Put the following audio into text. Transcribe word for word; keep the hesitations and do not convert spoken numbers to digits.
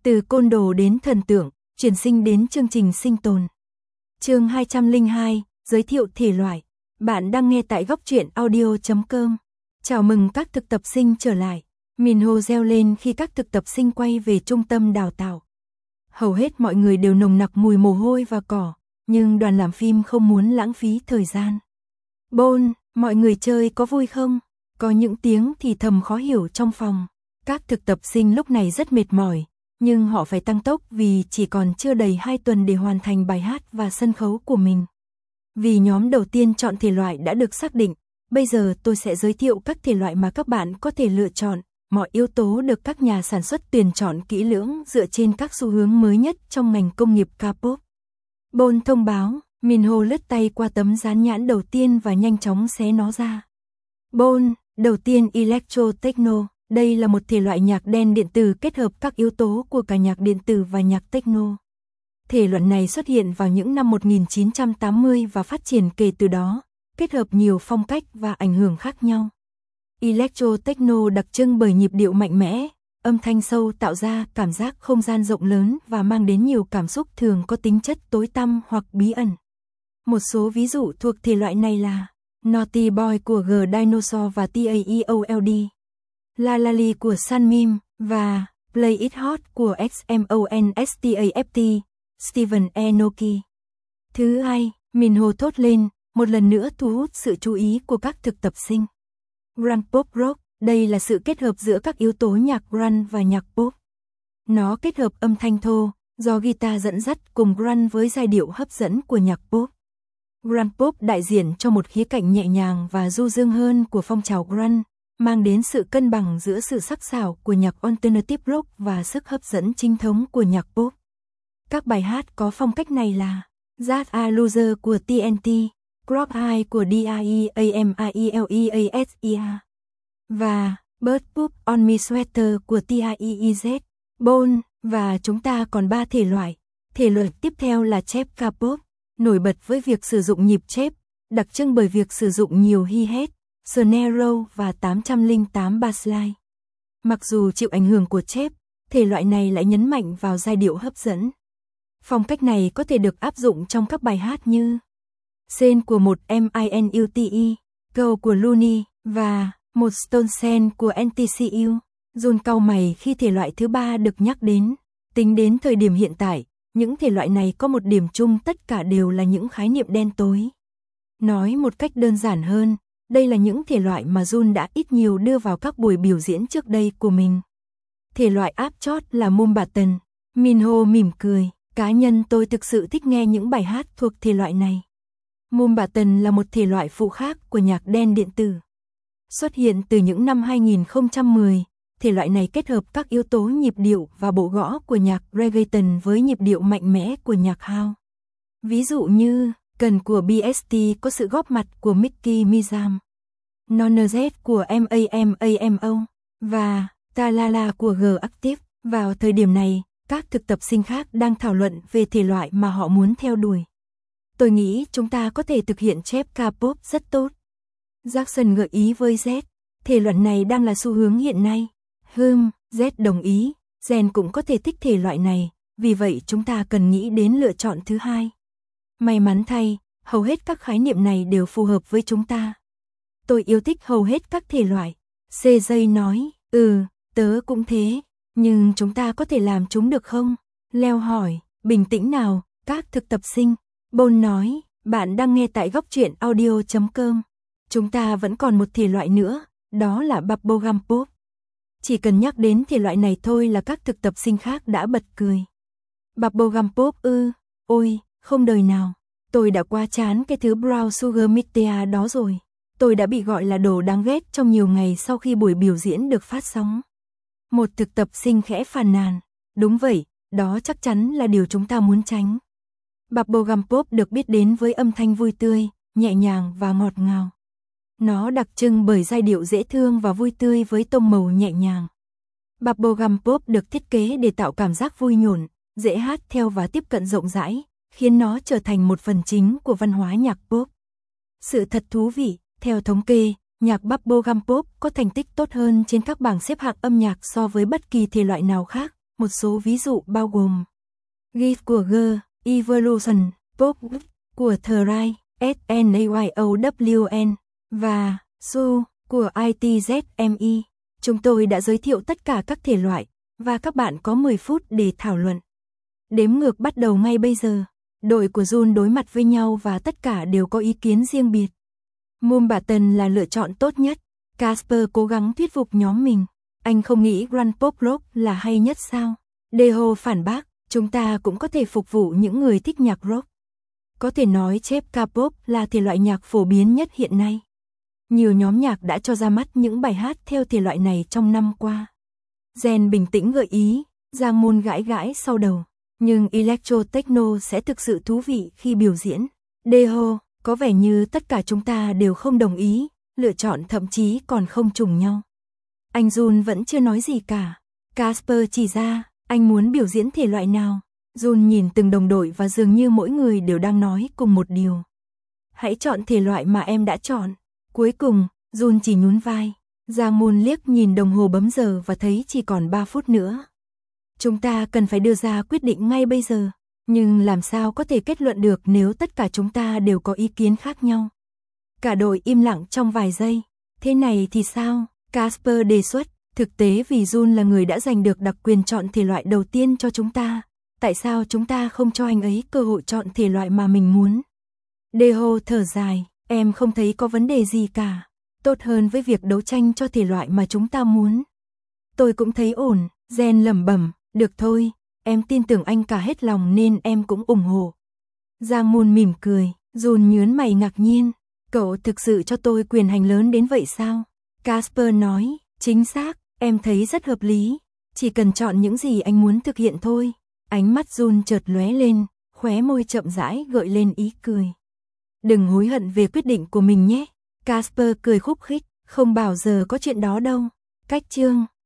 Từ côn đồ đến thần tượng, chuyển sinh đến chương trình sinh tồn. Chương hai trăm lẻ hai, giới thiệu thể loại. Bạn đang nghe tại góc truyện audio chấm com. Chào mừng các thực tập sinh trở lại. Minho reo lên khi các thực tập sinh quay về trung tâm đào tạo. Hầu hết mọi người đều nồng nặc mùi mồ hôi và cỏ, nhưng đoàn làm phim không muốn lãng phí thời gian. Bôn, mọi người chơi có vui không? Có những tiếng thì thầm khó hiểu trong phòng. Các thực tập sinh lúc này rất mệt mỏi, nhưng họ phải tăng tốc vì chỉ còn chưa đầy hai tuần để hoàn thành bài hát và sân khấu của mình. Vì nhóm đầu tiên chọn thể loại đã được xác định, bây giờ tôi sẽ giới thiệu các thể loại mà các bạn có thể lựa chọn. Mọi yếu tố được các nhà sản xuất tuyển chọn kỹ lưỡng dựa trên các xu hướng mới nhất trong ngành công nghiệp K-pop. Bôn thông báo, Minho lướt tay qua tấm dán nhãn đầu tiên và nhanh chóng xé nó ra. Bôn, đầu tiên Electro Techno, đây là một thể loại nhạc đen điện tử kết hợp các yếu tố của cả nhạc điện tử và nhạc techno. Thể loại này xuất hiện vào những năm một nghìn chín trăm tám mươi và phát triển kể từ đó, kết hợp nhiều phong cách và ảnh hưởng khác nhau. Electro Techno đặc trưng bởi nhịp điệu mạnh mẽ, âm thanh sâu tạo ra cảm giác không gian rộng lớn và mang đến nhiều cảm xúc thường có tính chất tối tăm hoặc bí ẩn. Một số ví dụ thuộc thể loại này là Naughty Boy của G Dinosaur và TAEOLD, La La Li của Sunmim và Play It Hot của XMONSTAFT, Steven Enoki. Thứ hai, Minho thốt lên, một lần nữa thu hút sự chú ý của các thực tập sinh. Grunge Pop Rock, đây là sự kết hợp giữa các yếu tố nhạc grunge và nhạc pop. Nó kết hợp âm thanh thô, do guitar dẫn dắt cùng grunge với giai điệu hấp dẫn của nhạc pop. Grunge Pop đại diện cho một khía cạnh nhẹ nhàng và du dương hơn của phong trào grunge, mang đến sự cân bằng giữa sự sắc sảo của nhạc alternative rock và sức hấp dẫn chính thống của nhạc pop. Các bài hát có phong cách này là Just a Loser của tê en tê, Crop Eye của DIEAMILEASEA và Bird Poop on Me Sweater của tê i e e zét. Bone, và chúng ta còn ba thể loại. Thể loại tiếp theo là chép K-pop, nổi bật với việc sử dụng nhịp chép, đặc trưng bởi việc sử dụng nhiều hi-hat, snare roll và tám trăm lẻ tám bassline. Mặc dù chịu ảnh hưởng của chép, thể loại này lại nhấn mạnh vào giai điệu hấp dẫn. Phong cách này có thể được áp dụng trong các bài hát như Sen của một MINUTE, Go của Looney và một Stone Sen của en tê xê u. Jun cau mày khi thể loại thứ ba được nhắc đến. Tính đến thời điểm hiện tại, những thể loại này có một điểm chung, tất cả đều là những khái niệm đen tối. Nói một cách đơn giản hơn, đây là những thể loại mà Jun đã ít nhiều đưa vào các buổi biểu diễn trước đây của mình. Thể loại áp chót là Mountbatten. Minho mỉm cười, cá nhân tôi thực sự thích nghe những bài hát thuộc thể loại này. Mountbatten là một thể loại phụ khác của nhạc đen điện tử. Xuất hiện từ những năm hai nghìn không trăm mười, thể loại này kết hợp các yếu tố nhịp điệu và bộ gõ của nhạc reggaeton với nhịp điệu mạnh mẽ của nhạc house. Ví dụ như, Cần của bê ét tê có sự góp mặt của Mickey Mizam, Nonez của MAMAMO và Talala của G-Active. Vào thời điểm này, các thực tập sinh khác đang thảo luận về thể loại mà họ muốn theo đuổi. Tôi nghĩ chúng ta có thể thực hiện chép K-pop rất tốt. Jackson gợi ý với Z, thể loại này đang là xu hướng hiện nay. Hừm, Z đồng ý, Jen cũng có thể thích thể loại này, vì vậy chúng ta cần nghĩ đến lựa chọn thứ hai. May mắn thay, hầu hết các khái niệm này đều phù hợp với chúng ta. Tôi yêu thích hầu hết các thể loại. xê giê nói, ừ, tớ cũng thế, nhưng chúng ta có thể làm chúng được không? Leo hỏi, bình tĩnh nào, các thực tập sinh. Bôn nói, bạn đang nghe tại góc truyện audio chấm com. Chúng ta vẫn còn một thể loại nữa, đó là Bubblegum Pop. Chỉ cần nhắc đến thể loại này thôi là các thực tập sinh khác đã bật cười. Bubblegum Pop ư, ôi, không đời nào. Tôi đã quá chán cái thứ Brown Sugar Meteor đó rồi. Tôi đã bị gọi là đồ đáng ghét trong nhiều ngày sau khi buổi biểu diễn được phát sóng. Một thực tập sinh khẽ phàn nàn. Đúng vậy, đó chắc chắn là điều chúng ta muốn tránh. Bubblegum Pop được biết đến với âm thanh vui tươi, nhẹ nhàng và ngọt ngào. Nó đặc trưng bởi giai điệu dễ thương và vui tươi với tông màu nhẹ nhàng. Bubblegum Pop được thiết kế để tạo cảm giác vui nhộn, dễ hát theo và tiếp cận rộng rãi, khiến nó trở thành một phần chính của văn hóa nhạc pop. Sự thật thú vị, theo thống kê, nhạc Bubblegum Pop có thành tích tốt hơn trên các bảng xếp hạng âm nhạc so với bất kỳ thể loại nào khác. một số ví dụ bao gồm giê i ép của G, Evolution, Pop của Thrive, Snayown và Su của i tê zét em e. Chúng tôi đã giới thiệu tất cả các thể loại và các bạn có mười phút để thảo luận. Đếm ngược bắt đầu ngay bây giờ. Đội của Jun đối mặt với nhau và tất cả đều có ý kiến riêng biệt. Mumbarton là lựa chọn tốt nhất. Casper cố gắng thuyết phục nhóm mình. Anh không nghĩ Grand Pop Rock là hay nhất sao? Deho phản bác, chúng ta cũng có thể phục vụ những người thích nhạc rock. Có thể nói chép K-pop là thể loại nhạc phổ biến nhất hiện nay. Nhiều nhóm nhạc đã cho ra mắt những bài hát theo thể loại này trong năm qua. Jen bình tĩnh gợi ý, Giang Moon gãi gãi sau đầu. Nhưng Electro Techno sẽ thực sự thú vị khi biểu diễn. Deho, có vẻ như tất cả chúng ta đều không đồng ý, lựa chọn thậm chí còn không trùng nhau. Anh Jun vẫn chưa nói gì cả. Casper chỉ ra, anh muốn biểu diễn thể loại nào. Jun nhìn từng đồng đội và dường như mỗi người đều đang nói cùng một điều. Hãy chọn thể loại mà em đã chọn. Cuối cùng, Jun chỉ nhún vai. Giang Moon liếc nhìn đồng hồ bấm giờ và thấy chỉ còn ba phút nữa. Chúng ta cần phải đưa ra quyết định ngay bây giờ. Nhưng làm sao có thể kết luận được nếu tất cả chúng ta đều có ý kiến khác nhau? Cả đội im lặng trong vài giây. Thế này thì sao? Casper đề xuất. Thực tế vì Jun là người đã giành được đặc quyền chọn thể loại đầu tiên cho chúng ta. Tại sao chúng ta không cho anh ấy cơ hội chọn thể loại mà mình muốn? Deho thở dài. Em không thấy có vấn đề gì cả. Tốt hơn với việc đấu tranh cho thể loại mà chúng ta muốn. Tôi cũng thấy ổn. Jen lẩm bẩm. Được thôi, em tin tưởng anh cả hết lòng nên em cũng ủng hộ. Giang Moon mỉm cười, Jun nhướng mày ngạc nhiên. Cậu thực sự cho tôi quyền hành lớn đến vậy sao? Casper nói, chính xác, em thấy rất hợp lý. Chỉ cần chọn những gì anh muốn thực hiện thôi. Ánh mắt Jun chợt lóe lên, khóe môi chậm rãi gợi lên ý cười. Đừng hối hận về quyết định của mình nhé. Casper cười khúc khích, không bao giờ có chuyện đó đâu. Cách chương